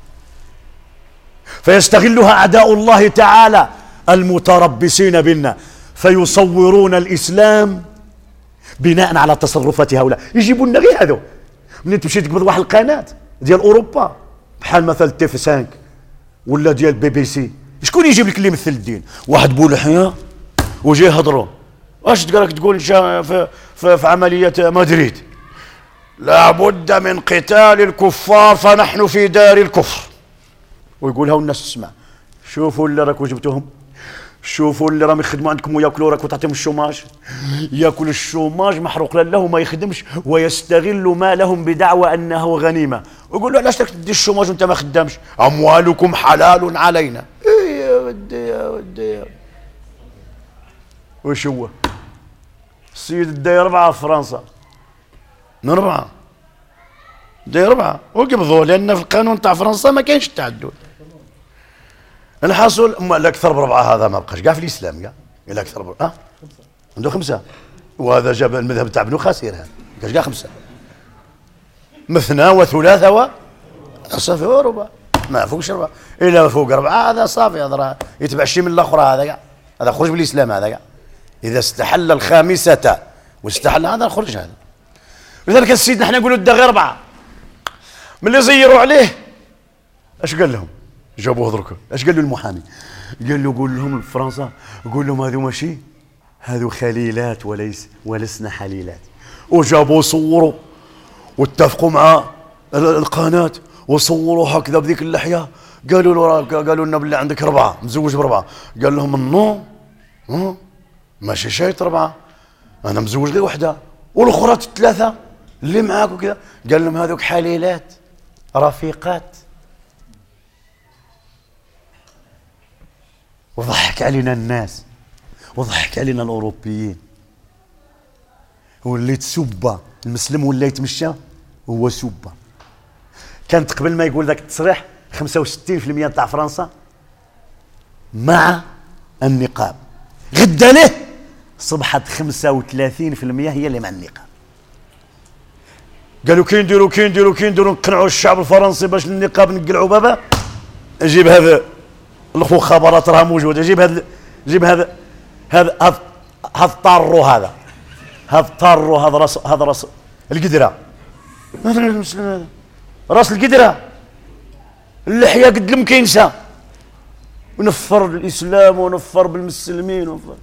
فيستغلها أعداء الله تعالى المتربصين بنا، فيصورون الإسلام بناء على تصرفات هؤلاء. يجيبوا لنا غير هذو، منين تمشي تقبض واحد القناة ديال أوروبا بحال مثلا تيف 5 ولا ديال بي بي سي، شكون يجيب لك اللي يمثل الدين؟ واحد بولحية وجاي يهضروا، واش تقولك تقول في عملية مدريد لابد من قتال الكفار فنحن في دار الكفر، ويقولها والناس تسمع. شوفوا اللي راكم جبتوهم، شوفوا اللي راهم يخدموا عندكم وياكلوا، راكم تعطيهم الشوماج، ياكل الشوماج محروق له وما يخدمش، ويستغل مالهم بدعوى انه غنيمه، ويقول له علاش تدي الشوماج وانت ما خدامش؟ اموالكم حلال علينا. يا ودي يا ودي. وش هو السيد الداير 4 في فرنسا من 4 داير 4 وقبضوا، لأن في القانون تاع فرنسا ما كاينش التعدد. الحاصل الأكثر ب4 هذا ما بقاش كاع في الإسلام كاع، الأكثر عنده 5، وهذا جاب المذهب تاع ابن خاسير، هذا كاش كاع 5 مثنى وثلاثة وصافي وربع، ما فوقش 4. إلا فوق 4 هذا صافي، هذا يتبع شي من الأخرى، هذا كاع هذا خرج بالإسلام، هذا كاع إذا استحل الخامسة واستحل هذا خرج هذا. لذلك السيد نحن نقولوا دا غير 4. ملي زيروا عليه اش قال لهم؟ جابوه دركا اش قال له المحامي؟ قال له قول لهم فرنسا، قول لهم هذو ماشي، هذو خليلات ولسنا حليلات. وجابوا صوروا واتفقوا مع القناة وصوروا هكذا بذيك اللحية، قالوا لنا بالله عندك 4 مزوج ب4. قال لهم نو ماشي شايط 4، انا مزوج غير وحده، والاخرى 3 اللي معاك وكذا. قال لهم هذوك حليلات رفيقات. وضحك علينا الناس وضحك علينا الاوروبيين، وليت سبه المسلم ولا يتمشى هو سبه. كانت قبل ما يقول ذاك التصريح 65% تاع فرنسا مع النقاب، غدا له صبحت 35% هي اللي مع النقاب. قالوا كي نديروا نقنعوا الشعب الفرنسي باش النقاب نقلعوا بابا، نجيب هذا المخابرات راه موجوده، جيب هذا طارو، هذا طارو، هذا راس القدره، مثلا المسلم هذا راس القدره، اللحيه قد المكينسه، ونفر الاسلام ونفر بالمسلمين ونفر.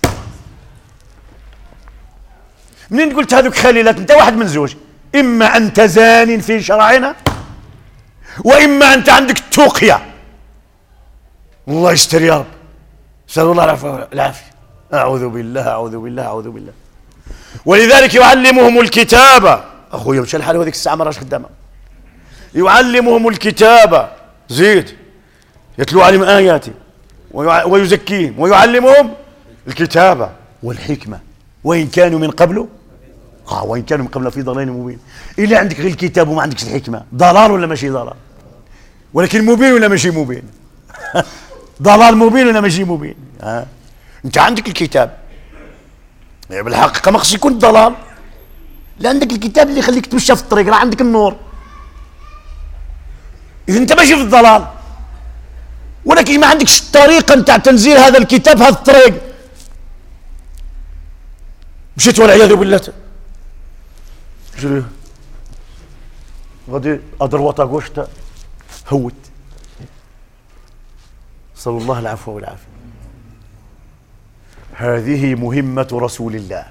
منين قلت هذوك خليلات؟ انت واحد من زوج، اما انت زان في شرعنا، واما انت عندك التوقيه. الله يستر يا رب، نسال الله العافيه. اعوذ بالله. ولذلك يعلمهم الكتابه. اخويا مشى الحال هذيك الساعه ما راش خدامه. يعلمهم الكتابه، زيد يتلو عليهم اياتي ويزكيهم ويعلمهم الكتابه والحكمه، وان كانوا من قبل في ضلال مبين. إلا عندك غير الكتاب وما عندكش الحكمة، ضلال ولا ماشي ضلال؟ ولكن مبين ولا ماشي مبين؟ ضلال مبين ولا ماشي مبين؟ انت عندك الكتاب يعني بالحقيقة ما خصش يكون ضلال، لا عندك الكتاب اللي يخليك تمشى في الطريق، راه عندك النور، إذا انت ماشي في الضلال، ولكن ما عندكش الطريقة نتاع تنزيل هذا الكتاب في هذا الطريق، مشيت والعياذ بالله غادي ادروات اغوش هوت. صلى الله العفو والعافيه. هذه مهمة رسول الله،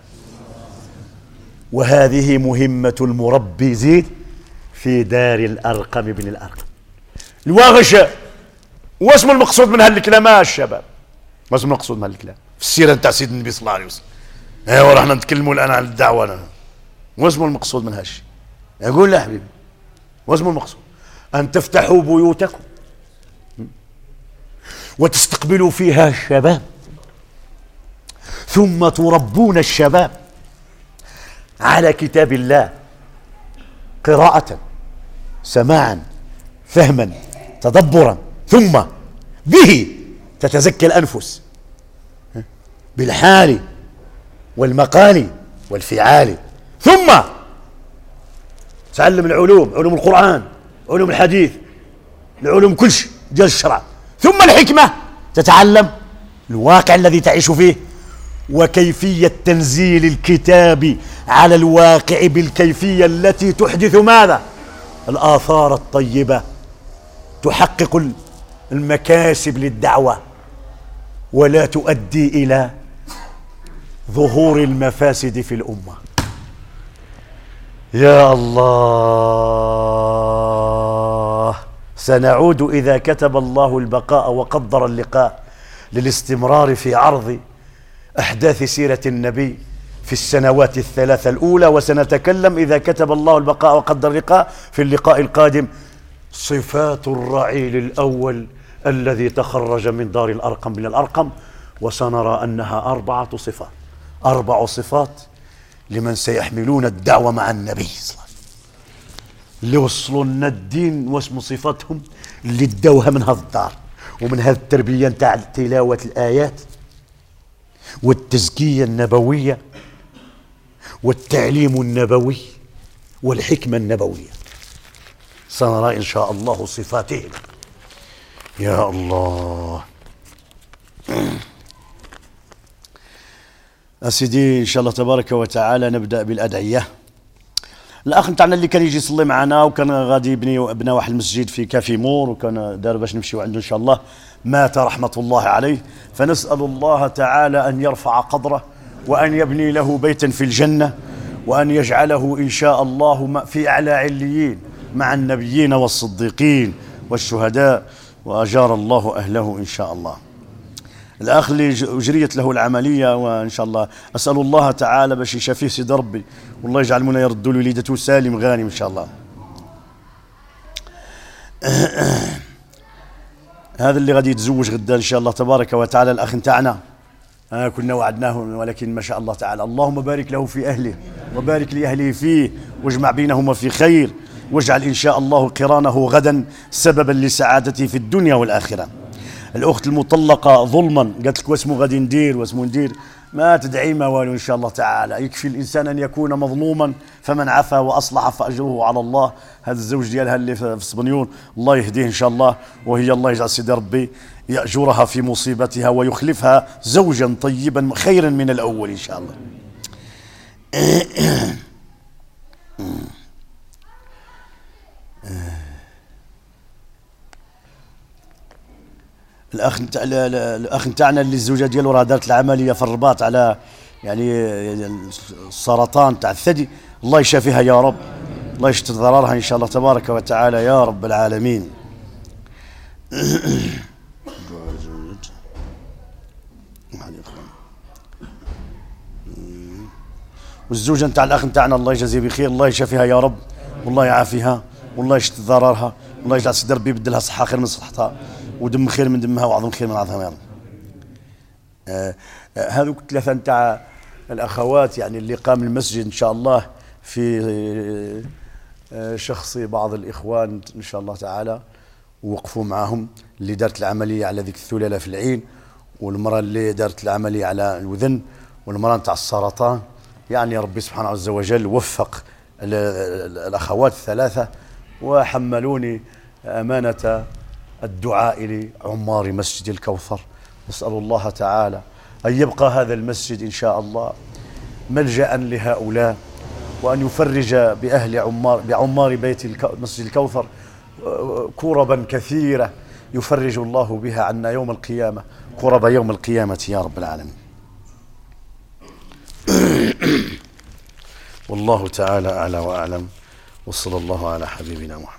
وهذه مهمة المربي زيد في دار الأرقم بن الأرقم. الواغش واسم المقصود من هالكلام يا الشباب؟ واسم المقصود من هالكلام في السيرة نتاع سيدنا النبي صلى الله عليه وسلم. ايوا راحنا نتكلموا الآن عن الدعوة. واسم المقصود من هالشيء؟ يقول لا حبيبي، واسم المقصود أن تفتحوا بيوتكم وتستقبلوا فيها الشباب، ثم تربون الشباب على كتاب الله قراءة، سماعا، فهما، تدبرا، ثم به تتزكى الأنفس بالحال والمقال والفعال، ثم تعلم العلوم، علوم القرآن، علوم الحديث، العلوم كل شيء ديال الشرع، ثم الحكمة تتعلم الواقع الذي تعيش فيه وكيفية تنزيل الكتاب على الواقع بالكيفية التي تحدث ماذا؟ الآثار الطيبة، تحقق المكاسب للدعوة ولا تؤدي إلى ظهور المفاسد في الأمة. يا الله، سنعود إذا كتب الله البقاء وقدر اللقاء للاستمرار في عرض أحداث سيرة النبي في السنوات الثلاثة الأولى، وسنتكلم إذا كتب الله البقاء وقدر اللقاء في اللقاء القادم صفات الرعيل الأول الذي تخرج من دار الأرقم بن الأرقم، وسنرى أنها 4 صفات لمن سيحملون الدعوة مع النبي صلى الله عليه وسلم، اللي وصلوا لنا الدين واسموا صفاتهم اللي ادوها من هذا الدار ومن هذه التربية نتاع تلاوة الآيات والتزكية النبوية والتعليم النبوي والحكمة النبوية. سنرى إن شاء الله صفاتهم. يا الله. أسيدي إن شاء الله تبارك وتعالى نبدأ بالأدعية. الأخ نتاعنا اللي كان يجي يصلي معنا وكان غادي يبني واحد المسجد في كافي مور وكان دار باش نمشيو عنده إن شاء الله، مات رحمة الله عليه، فنسأل الله تعالى أن يرفع قدره وأن يبني له بيتا في الجنة وأن يجعله إن شاء الله في أعلى عليين مع النبيين والصديقين والشهداء، وأجار الله أهله إن شاء الله. الأخ اللي أجريت له العملية وإن شاء الله أسأل الله تعالى باش يشافيه سيد ربي، والله يجعل منا يردوا له وليدته سالم غانم إن شاء الله. هذا اللي غادي يتزوج غدا إن شاء الله تبارك وتعالى الأخ نتاعنا، كنا وعدناه ولكن ما شاء الله تعالى، اللهم بارك له في أهله وبارك لأهله فيه واجمع بينهما في خير، واجعل إن شاء الله قرانه غدا سببا لسعادته في الدنيا والآخرة. الأخت المطلقة ظلما قالت لك واسمو غادي ندير واسمو ندير، ما تدعي ما والو إن شاء الله تعالى، يكفي الإنسان أن يكون مظلوما فمن عفا وأصلح فأجره على الله. هذا الزوج ديالها اللي في اسبانيول الله يهديه إن شاء الله، وهي الله يجعل سيدي ربي يأجرها في مصيبتها ويخلفها زوجا طيبا خيرا من الأول إن شاء الله. الأخ نتاعنا اللي الزوجة ديالو راه دارت العملية في الرباط على يعني السرطان تاع الثدي، الله يشافيها يا رب، الله يشتد ضررها إن شاء الله تبارك وتعالى يا رب العالمين. والزوجة نتاع الأخ نتاعنا الله يجازيه بخير، الله يشافيها يا رب والله يعافيها والله يشتد ضررها، والله يجعل سيدي ربي يبدلها صحة خير من صحتها ودم خير من دمها وعظم خير من عظمها يا رب. هذوك ثلاثة نتاع الأخوات يعني اللي قام المسجد إن شاء الله في شخص بعض الإخوان إن شاء الله تعالى، ووقفوا معهم اللي دارت العملية على ذيك الثلالة في العين، والمرأة اللي دارت العملية على الوذن، والمرأة نتاع السرطان. يعني ربي سبحانه عز وجل وفق الأخوات الثلاثة وحملوني أمانة الدعاء لعمار مسجد الكوثر. نسأل الله تعالى أن يبقى هذا المسجد إن شاء الله ملجأ لهؤلاء، وأن يفرج بعمار بيت مسجد الكوثر كربا كثيرة يفرج الله بها عنا يوم القيامة، كرب يوم القيامة يا رب العالمين. والله تعالى أعلى وأعلم، وصلى الله على حبيبنا محمد.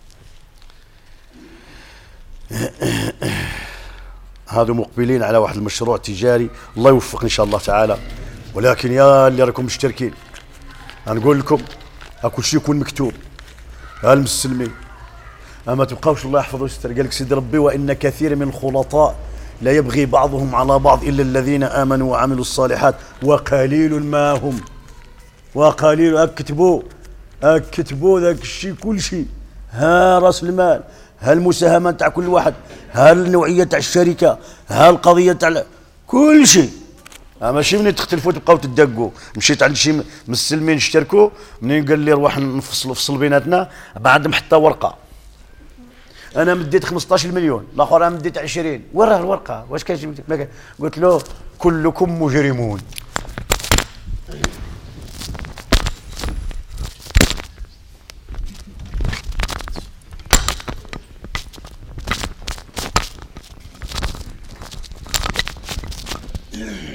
هذو مقبلين على واحد المشروع تجاري، الله يوفق إن شاء الله تعالى، ولكن يا اللي راكم مشتركين نقول لكم اكو شيء يكون مكتوب المسلمين، اما تبقاوش الله يحفظه ويستر. قال لك سيدي ربي وإن كثير من الخلطاء لا يبغي بعضهم على بعض إلا الذين آمنوا وعملوا الصالحات وقليل ما هم. وقليل اكتبوا ذاك الشيء كل شيء، ها راس المال، ها المساهمة تاع كل واحد، ها النوعية تاع الشركة، ها القضية تاع كل شيء. ماشي منين تختلفوا تبقاو تدقوا. مشيت عند شي مسلمين اشتركوا، منين قال لي روح نفصل بيناتنا، بعد محطة ورقة انا مديت 15 مليون، الاخر انا مديت 20، وين راه الورقة؟ واش كان؟ قلت له كلكم مجرمون. Yeah.